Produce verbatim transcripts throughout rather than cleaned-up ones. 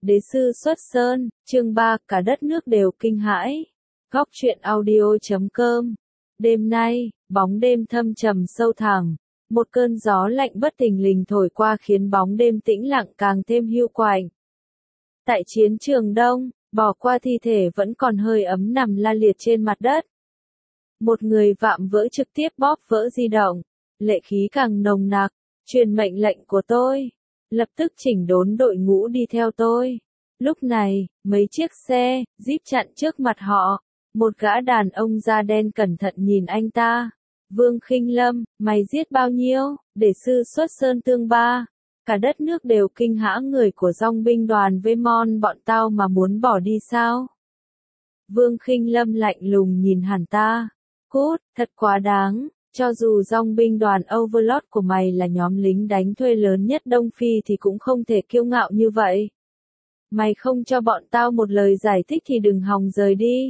Đế sư xuất sơn, chương ba, cả đất nước đều kinh hãi. Góc truyện audio chấm com. Đêm nay, bóng đêm thâm trầm sâu thẳm, một cơn gió lạnh bất thình lình thổi qua khiến bóng đêm tĩnh lặng càng thêm hiu quạnh. Tại chiến trường Đông, bỏ qua thi thể vẫn còn hơi ấm nằm la liệt trên mặt đất. Một người vạm vỡ trực tiếp bóp vỡ di động, lệ khí càng nồng nặc, truyền mệnh lệnh của tôi. Lập tức chỉnh đốn đội ngũ đi theo tôi. Lúc này, mấy chiếc xe, jeep chặn trước mặt họ. Một gã đàn ông da đen cẩn thận nhìn anh ta. Vương Khinh Lâm, mày giết bao nhiêu? Để sư xuất sơn tương ba. Cả đất nước đều kinh hãi, người của dòng binh đoàn Vemon bọn tao mà muốn bỏ đi sao? Vương Khinh Lâm lạnh lùng nhìn hắn ta. Cút, thật quá đáng. Cho dù dòng binh đoàn Overlord của mày là nhóm lính đánh thuê lớn nhất Đông Phi thì cũng không thể kiêu ngạo như vậy. Mày không cho bọn tao một lời giải thích thì đừng hòng rời đi.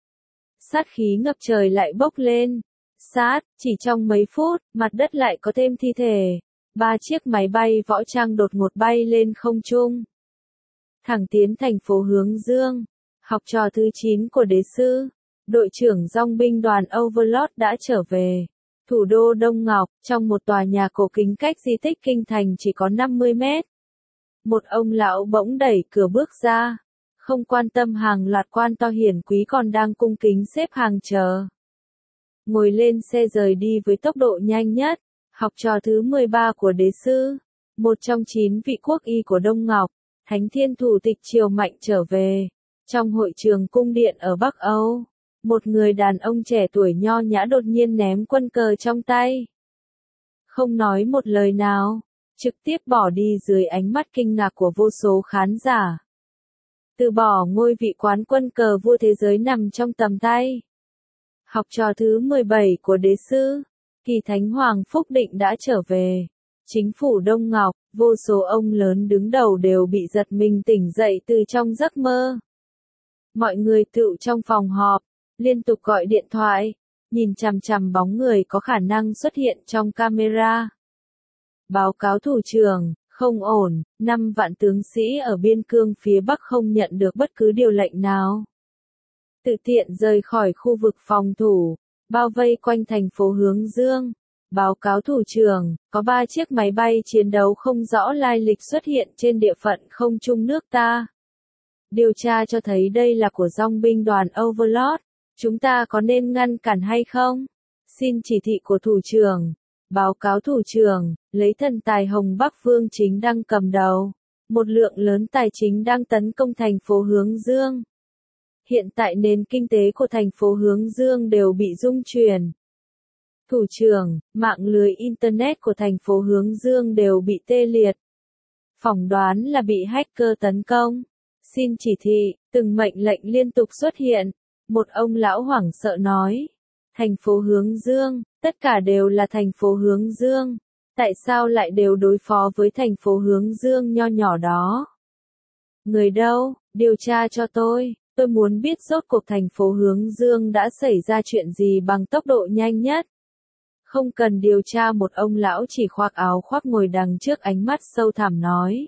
Sát khí ngập trời lại bốc lên. Sát, chỉ trong mấy phút, mặt đất lại có thêm thi thể. Ba chiếc máy bay võ trang đột ngột bay lên không trung. Thẳng tiến thành phố Hướng Dương. Học trò thứ chín của đế sư, đội trưởng dòng binh đoàn Overlord đã trở về. Thủ đô Đông Ngọc, trong một tòa nhà cổ kính cách di tích kinh thành chỉ có năm mươi mét. Một ông lão bỗng đẩy cửa bước ra, không quan tâm hàng loạt quan to hiển quý còn đang cung kính xếp hàng chờ. Ngồi lên xe rời đi với tốc độ nhanh nhất, học trò thứ mười ba của đế sư, một trong chín vị quốc y của Đông Ngọc, Thánh Thiên Thủ Tịch Triều Mạnh trở về. Trong hội trường cung điện ở Bắc Âu, một người đàn ông trẻ tuổi nho nhã đột nhiên ném quân cờ trong tay. Không nói một lời nào, trực tiếp bỏ đi dưới ánh mắt kinh ngạc của vô số khán giả. Từ bỏ ngôi vị quán quân cờ vua thế giới nằm trong tầm tay. Học trò thứ mười bảy của đế sư, Kỳ Thánh Hoàng Phúc Định đã trở về. Chính phủ Đông Ngọc, vô số ông lớn đứng đầu đều bị giật mình tỉnh dậy từ trong giấc mơ. Mọi người tụ trong phòng họp, liên tục gọi điện thoại, nhìn chằm chằm bóng người có khả năng xuất hiện trong camera. Báo cáo thủ trưởng, không ổn, năm vạn tướng sĩ ở biên cương phía Bắc không nhận được bất cứ điều lệnh nào. Tự tiện rời khỏi khu vực phòng thủ, bao vây quanh thành phố Hướng Dương. Báo cáo thủ trưởng, có ba chiếc máy bay chiến đấu không rõ lai lịch xuất hiện trên địa phận không trung nước ta. Điều tra cho thấy đây là của dòng binh đoàn Overlord. Chúng ta có nên ngăn cản hay không? Xin chỉ thị của thủ trưởng. Báo cáo thủ trưởng, lấy thần tài Hồng Bắc Vương chính đang cầm đầu. Một lượng lớn tài chính đang tấn công thành phố Hướng Dương. Hiện tại nền kinh tế của thành phố Hướng Dương đều bị rung chuyển. Thủ trưởng, mạng lưới Internet của thành phố Hướng Dương đều bị tê liệt. Phỏng đoán là bị hacker tấn công. Xin chỉ thị, từng mệnh lệnh liên tục xuất hiện. Một ông lão hoảng sợ nói. Thành phố Hướng Dương, tất cả đều là thành phố Hướng Dương. Tại sao lại đều đối phó với thành phố Hướng Dương nho nhỏ đó? Người đâu, điều tra cho tôi. Tôi muốn biết rốt cuộc thành phố Hướng Dương đã xảy ra chuyện gì bằng tốc độ nhanh nhất. Không cần điều tra, một ông lão chỉ khoác áo khoác ngồi đằng trước ánh mắt sâu thẳm nói.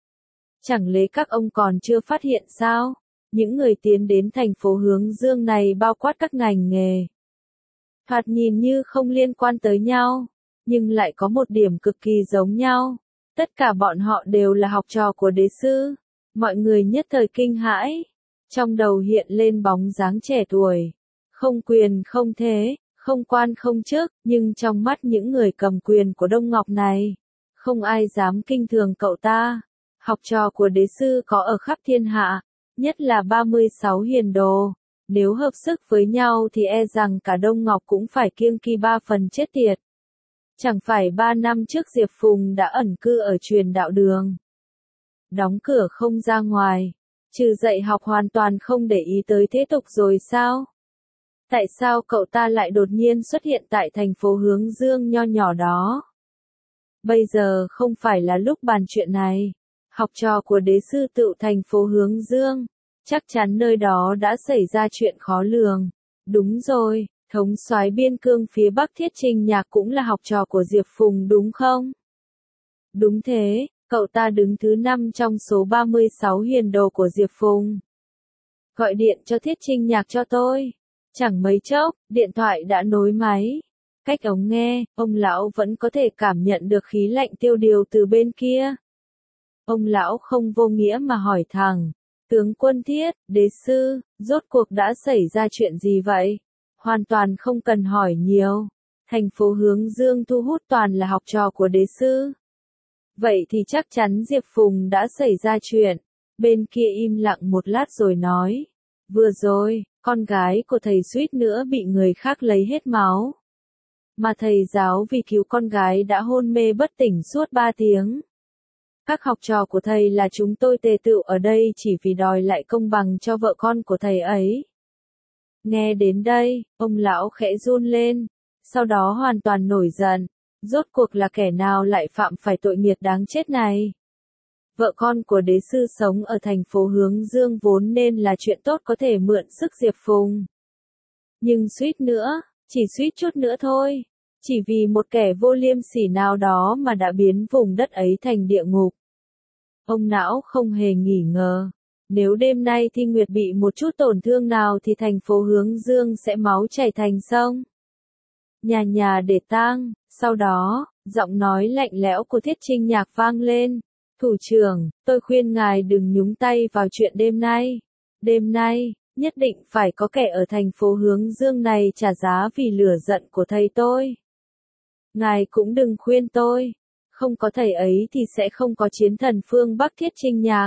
Chẳng lẽ các ông còn chưa phát hiện sao? Những người tiến đến thành phố Hướng Dương này bao quát các ngành nghề. Thoạt nhìn như không liên quan tới nhau, nhưng lại có một điểm cực kỳ giống nhau. Tất cả bọn họ đều là học trò của đế sư. Mọi người nhất thời kinh hãi. Trong đầu hiện lên bóng dáng trẻ tuổi. Không quyền không thế, không quan không chức, nhưng trong mắt những người cầm quyền của Đông Ngọc này, không ai dám kinh thường cậu ta. Học trò của đế sư có ở khắp thiên hạ, nhất là ba mươi sáu hiền đồ. Nếu hợp sức với nhau thì e rằng cả Đông Ngọc cũng phải kiêng kỵ ba phần chết tiệt. Chẳng phải ba năm trước Diệp Phùng đã ẩn cư ở truyền đạo đường. Đóng cửa không ra ngoài, trừ dạy học hoàn toàn không để ý tới thế tục rồi sao? Tại sao cậu ta lại đột nhiên xuất hiện tại thành phố Hướng Dương nho nhỏ đó? Bây giờ không phải là lúc bàn chuyện này. Học trò của đế sư tự thành phố Hướng Dương. Chắc chắn nơi đó đã xảy ra chuyện khó lường. Đúng rồi, thống soái biên cương phía Bắc Thiết Trình Nhạc cũng là học trò của Diệp Phùng đúng không? Đúng thế, Cậu ta đứng thứ năm trong số ba mươi sáu hiền đồ của Diệp Phùng. Gọi điện cho Thiết Trinh Nhạc cho tôi. Chẳng mấy chốc, điện thoại đã nối máy. Cách ống nghe, ông lão vẫn có thể cảm nhận được khí lạnh tiêu điều từ bên kia. Ông lão không vô nghĩa mà hỏi thẳng. Tướng quân Thiết, đế sư, rốt cuộc đã xảy ra chuyện gì vậy? Hoàn toàn không cần hỏi nhiều. Thành phố Hướng Dương thu hút toàn là học trò của đế sư. Vậy thì chắc chắn Diệp Phùng đã xảy ra chuyện. Bên kia im lặng một lát rồi nói. Vừa rồi, con gái của thầy suýt nữa bị người khác lấy hết máu. Mà thầy giáo vì cứu con gái đã hôn mê bất tỉnh suốt ba tiếng. Các học trò của thầy là chúng tôi tề tựu ở đây chỉ vì đòi lại công bằng cho vợ con của thầy ấy. Nghe đến đây, ông lão khẽ run lên, sau đó hoàn toàn nổi giận. Rốt cuộc là kẻ nào lại phạm phải tội nghiệp đáng chết này? Vợ con của đế sư sống ở thành phố Hướng Dương vốn nên là chuyện tốt có thể mượn sức Diệp Phùng. Nhưng suýt nữa, chỉ suýt chút nữa thôi, chỉ vì một kẻ vô liêm sỉ nào đó mà đã biến vùng đất ấy thành địa ngục. Ông não không hề nghỉ ngờ. Nếu đêm nay Thi Nguyệt bị một chút tổn thương nào thì thành phố Hướng Dương sẽ máu chảy thành sông. Nhà nhà để tang. Sau đó, giọng nói lạnh lẽo của Thiết Trinh Nhạc vang lên. Thủ trưởng, tôi khuyên ngài đừng nhúng tay vào chuyện đêm nay. Đêm nay, nhất định phải có kẻ ở thành phố Hướng Dương này trả giá vì lửa giận của thầy tôi. Ngài cũng đừng khuyên tôi. Không có thầy ấy thì sẽ không có chiến thần phương Bắc Thiết Trinh Nhạc.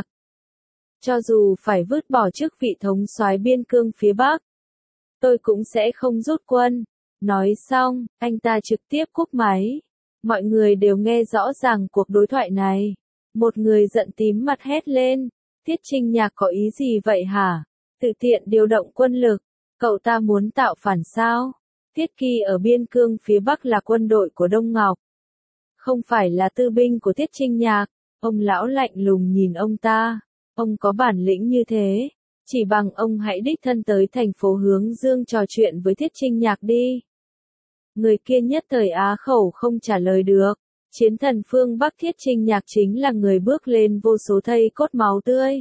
Cho dù phải vứt bỏ chức vị thống soái biên cương phía Bắc, tôi cũng sẽ không rút quân. Nói xong, anh ta trực tiếp cúp máy. Mọi người đều nghe rõ ràng cuộc đối thoại này. Một người giận tím mặt hét lên. Thiết Trinh Nhạc có ý gì vậy hả? Tự tiện điều động quân lực. Cậu ta muốn tạo phản sao? Thiết Kỳ ở biên cương phía Bắc là quân đội của Đông Ngọc. Không phải là tư binh của Thiết Trinh Nhạc. Ông lão lạnh lùng nhìn ông ta. Ông có bản lĩnh như thế. Chỉ bằng ông hãy đích thân tới thành phố Hướng Dương trò chuyện với Thiết Trinh Nhạc đi. Người kia nhất thời á khẩu không trả lời được. Chiến thần phương Bắc Thiết Trinh Nhạc chính là người bước lên vô số thây cốt máu tươi.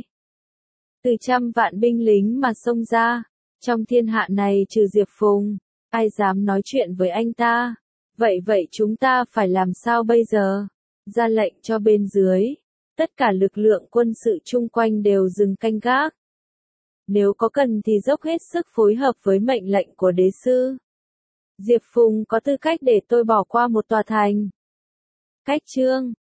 Từ trăm vạn binh lính mà xông ra. Trong thiên hạ này trừ Diệp Phùng, ai dám nói chuyện với anh ta? Vậy vậy chúng ta phải làm sao bây giờ? Ra lệnh cho bên dưới. Tất cả lực lượng quân sự chung quanh đều dừng canh gác. Nếu có cần thì dốc hết sức phối hợp với mệnh lệnh của đế sư. Diệp Phùng có tư cách để tôi bỏ qua một tòa thành. Cách chương